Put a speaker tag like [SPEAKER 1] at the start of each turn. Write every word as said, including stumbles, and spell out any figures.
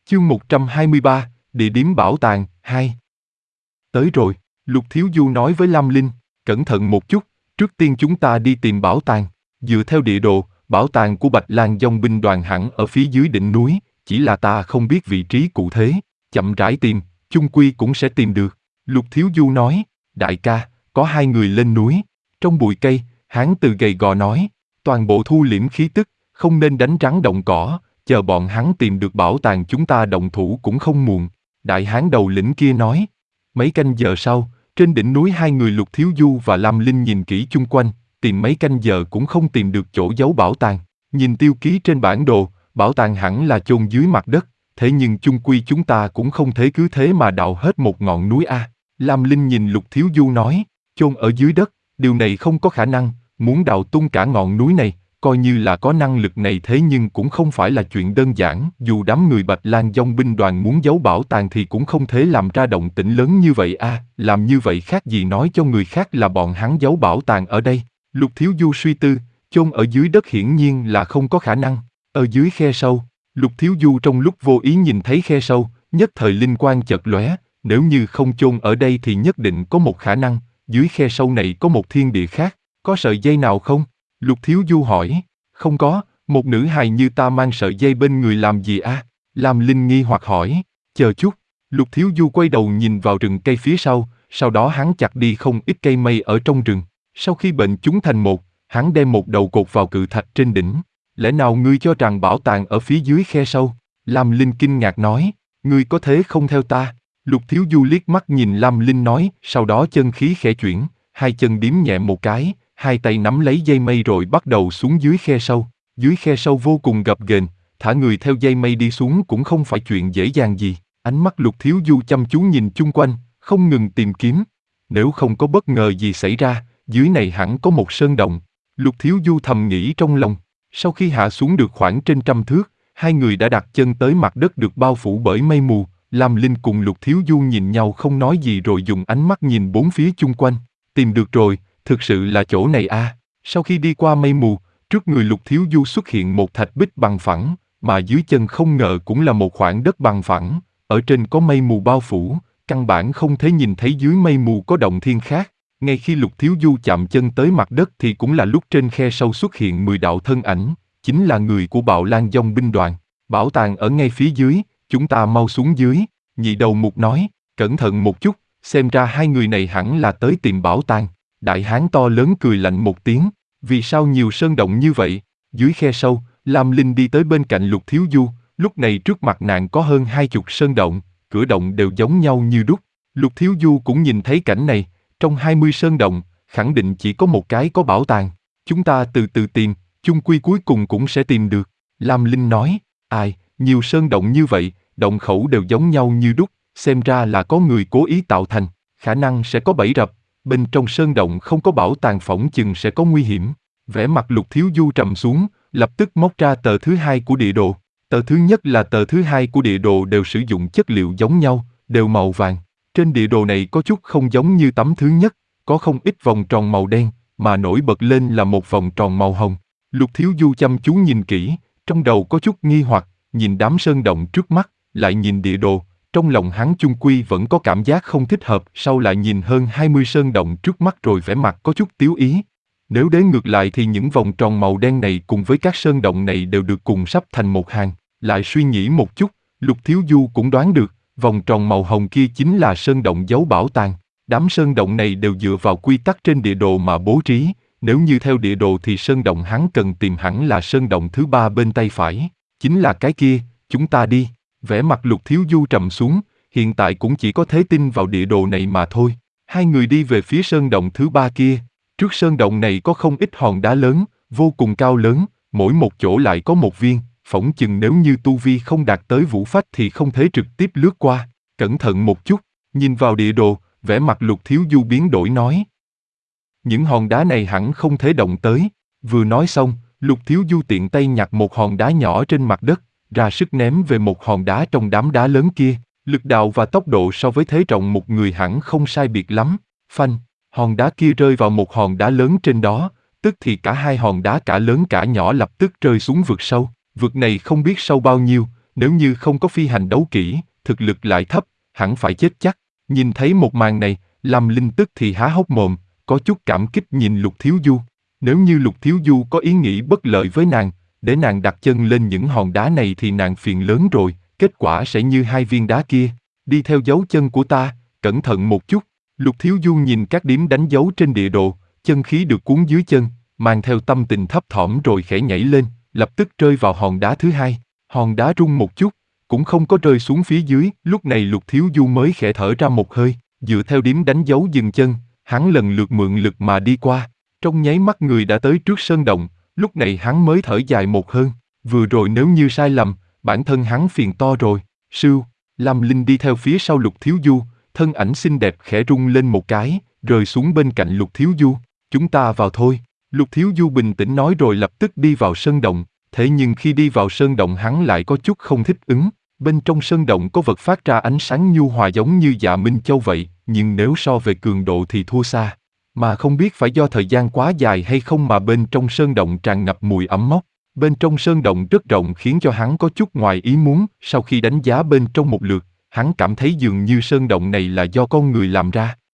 [SPEAKER 1] Chương một trăm hai mươi ba, Địa điểm bảo tàng, hai. Tới rồi, Lục Thiếu Du nói với Lam Linh, cẩn thận một chút, trước tiên chúng ta đi tìm bảo tàng. Dựa theo địa đồ, bảo tàng của Bạch Lang Dòng binh đoàn hẳn ở phía dưới đỉnh núi, chỉ là ta không biết vị trí cụ thể, chậm rãi tìm, chung quy cũng sẽ tìm được. Lục Thiếu Du nói, đại ca, có hai người lên núi. Trong bụi cây, hán từ gầy gò nói, toàn bộ thu liễm khí tức, không nên đánh rắn động cỏ, chờ bọn hắn tìm được bảo tàng chúng ta động thủ cũng không muộn. Đại hán đầu lĩnh kia nói. Mấy canh giờ sau, trên đỉnh núi hai người Lục Thiếu Du và Lam Linh nhìn kỹ chung quanh, tìm mấy canh giờ cũng không tìm được chỗ giấu bảo tàng. Nhìn tiêu ký trên bản đồ, bảo tàng hẳn là chôn dưới mặt đất, thế nhưng chung quy chúng ta cũng không thể cứ thế mà đào hết một ngọn núi a. Lam Linh nhìn Lục Thiếu Du nói, chôn ở dưới đất, điều này không có khả năng, muốn đào tung cả ngọn núi này, coi như là có năng lực này thế nhưng cũng không phải là chuyện đơn giản, dù đám người Bạch Lang Dòng binh đoàn muốn giấu bảo tàng thì cũng không thể làm ra động tĩnh lớn như vậy a, à, làm như vậy khác gì nói cho người khác là bọn hắn giấu bảo tàng ở đây. Lục Thiếu Du suy tư, chôn ở dưới đất hiển nhiên là không có khả năng, ở dưới khe sâu. Lục Thiếu Du trong lúc vô ý nhìn thấy khe sâu, nhất thời linh quang chợt lóe, nếu như không chôn ở đây thì nhất định có một khả năng, dưới khe sâu này có một thiên địa khác, có sợi dây nào không? Lục Thiếu Du hỏi, không có, một nữ hài như ta mang sợi dây bên người làm gì a? À? Lam Linh nghi hoặc hỏi, chờ chút. Lục Thiếu Du quay đầu nhìn vào rừng cây phía sau, sau đó hắn chặt đi không ít cây mây ở trong rừng. Sau khi bệnh chúng thành một, hắn đem một đầu cột vào cự thạch trên đỉnh. Lẽ nào ngươi cho rằng bảo tàng ở phía dưới khe sâu? Lam Linh kinh ngạc nói, ngươi có thế không theo ta? Lục Thiếu Du liếc mắt nhìn Lam Linh nói, sau đó chân khí khẽ chuyển, hai chân điếm nhẹ một cái, hai tay nắm lấy dây mây rồi bắt đầu xuống dưới khe sâu. Dưới khe sâu vô cùng gập ghềnh, thả người theo dây mây đi xuống cũng không phải chuyện dễ dàng gì. Ánh mắt Lục Thiếu Du chăm chú nhìn chung quanh, không ngừng tìm kiếm. Nếu không có bất ngờ gì xảy ra, dưới này hẳn có một sơn động. Lục Thiếu Du thầm nghĩ trong lòng. Sau khi hạ xuống được khoảng trên trăm thước, hai người đã đặt chân tới mặt đất được bao phủ bởi mây mù. Lam Linh cùng Lục Thiếu Du nhìn nhau không nói gì rồi dùng ánh mắt nhìn bốn phía chung quanh. Tìm được rồi, thực sự là chỗ này a. À. Sau khi đi qua mây mù, trước người Lục Thiếu Du xuất hiện một thạch bích bằng phẳng, mà dưới chân không ngờ cũng là một khoảng đất bằng phẳng, ở trên có mây mù bao phủ, căn bản không thể nhìn thấy dưới mây mù có động thiên khác. Ngay khi Lục Thiếu Du chạm chân tới mặt đất thì cũng là lúc trên khe sâu xuất hiện mười đạo thân ảnh, chính là người của Bạo Lang Dòng binh đoàn. Bảo tàng ở ngay phía dưới, chúng ta mau xuống dưới. Nhị đầu mục nói, cẩn thận một chút, xem ra hai người này hẳn là tới tìm bảo tàng. Đại hán to lớn cười lạnh một tiếng, vì sao nhiều sơn động như vậy? Dưới khe sâu, Lam Linh đi tới bên cạnh Lục Thiếu Du, lúc này trước mặt nàng có hơn hai chục sơn động, cửa động đều giống nhau như đúc. Lục Thiếu Du cũng nhìn thấy cảnh này, trong hai mươi sơn động, khẳng định chỉ có một cái có bảo tàng. Chúng ta từ từ tìm, chung quy cuối cùng cũng sẽ tìm được. Lam Linh nói, ai, nhiều sơn động như vậy, động khẩu đều giống nhau như đúc, xem ra là có người cố ý tạo thành, khả năng sẽ có bẫy rập. Bên trong sơn động không có bảo tàng phỏng chừng sẽ có nguy hiểm. Vẻ mặt Lục Thiếu Du trầm xuống, lập tức móc ra tờ thứ hai của địa đồ. Tờ thứ nhất là tờ thứ hai của địa đồ đều sử dụng chất liệu giống nhau, đều màu vàng. Trên địa đồ này có chút không giống như tấm thứ nhất, có không ít vòng tròn màu đen, mà nổi bật lên là một vòng tròn màu hồng. Lục Thiếu Du chăm chú nhìn kỹ, trong đầu có chút nghi hoặc, nhìn đám sơn động trước mắt, lại nhìn địa đồ. Trong lòng hắn chung quy vẫn có cảm giác không thích hợp, sau lại nhìn hơn hai mươi sơn động trước mắt rồi vẻ mặt có chút tiếu ý. Nếu đếm ngược lại thì những vòng tròn màu đen này cùng với các sơn động này đều được cùng sắp thành một hàng. Lại suy nghĩ một chút, Lục Thiếu Du cũng đoán được, vòng tròn màu hồng kia chính là sơn động giấu bảo tàng. Đám sơn động này đều dựa vào quy tắc trên địa đồ mà bố trí, nếu như theo địa đồ thì sơn động hắn cần tìm hẳn là sơn động thứ ba bên tay phải. Chính là cái kia, chúng ta đi. Vẻ mặt Lục Thiếu Du trầm xuống, hiện tại cũng chỉ có thể tin vào địa đồ này mà thôi. Hai người đi về phía sơn động thứ ba kia. Trước sơn động này có không ít hòn đá lớn, vô cùng cao lớn, mỗi một chỗ lại có một viên, phỏng chừng nếu như tu vi không đạt tới vũ phách thì không thể trực tiếp lướt qua. Cẩn thận một chút, nhìn vào địa đồ, vẻ mặt Lục Thiếu Du biến đổi nói. Những hòn đá này hẳn không thể động tới. Vừa nói xong, Lục Thiếu Du tiện tay nhặt một hòn đá nhỏ trên mặt đất, ra sức ném về một hòn đá trong đám đá lớn kia. Lực đạo và tốc độ so với thế trọng một người hẳn không sai biệt lắm. Phanh, hòn đá kia rơi vào một hòn đá lớn trên đó, tức thì cả hai hòn đá cả lớn cả nhỏ lập tức rơi xuống vực sâu. Vực này không biết sâu bao nhiêu, Nếu như không có phi hành đấu kỹ, thực lực lại thấp, hẳn phải chết chắc. Nhìn thấy một màn này, Lâm Linh tức thì há hốc mồm, có chút cảm kích nhìn Lục Thiếu Du. Nếu như Lục Thiếu Du có ý nghĩ bất lợi với nàng, để nàng đặt chân lên những hòn đá này thì nàng phiền lớn rồi, kết quả sẽ như hai viên đá kia. Đi theo dấu chân của ta, cẩn thận một chút. Lục Thiếu Du nhìn các điểm đánh dấu trên địa đồ, chân khí được cuốn dưới chân, mang theo tâm tình thấp thỏm rồi khẽ nhảy lên, lập tức rơi vào hòn đá thứ hai. Hòn đá rung một chút, cũng không có rơi xuống phía dưới, lúc này Lục Thiếu Du mới khẽ thở ra một hơi, dựa theo điểm đánh dấu dừng chân, hắn lần lượt mượn lực mà đi qua. Trong nháy mắt người đã tới trước sơn động, lúc này hắn mới thở dài một hơi, vừa rồi nếu như sai lầm, bản thân hắn phiền to rồi. Sưu, Lâm Linh đi theo phía sau Lục Thiếu Du, thân ảnh xinh đẹp khẽ rung lên một cái, rơi xuống bên cạnh Lục Thiếu Du. Chúng ta vào thôi. Lục Thiếu Du bình tĩnh nói rồi lập tức đi vào sơn động, thế nhưng khi đi vào sơn động hắn lại có chút không thích ứng. Bên trong sơn động có vật phát ra ánh sáng nhu hòa giống như Dạ Minh Châu vậy, nhưng nếu so về cường độ thì thua xa. Mà không biết phải do thời gian quá dài hay không mà bên trong sơn động tràn ngập mùi ẩm mốc. Bên trong sơn động rất rộng khiến cho hắn có chút ngoài ý muốn, sau khi đánh giá bên trong một lượt, hắn cảm thấy dường như sơn động này là do con người làm ra.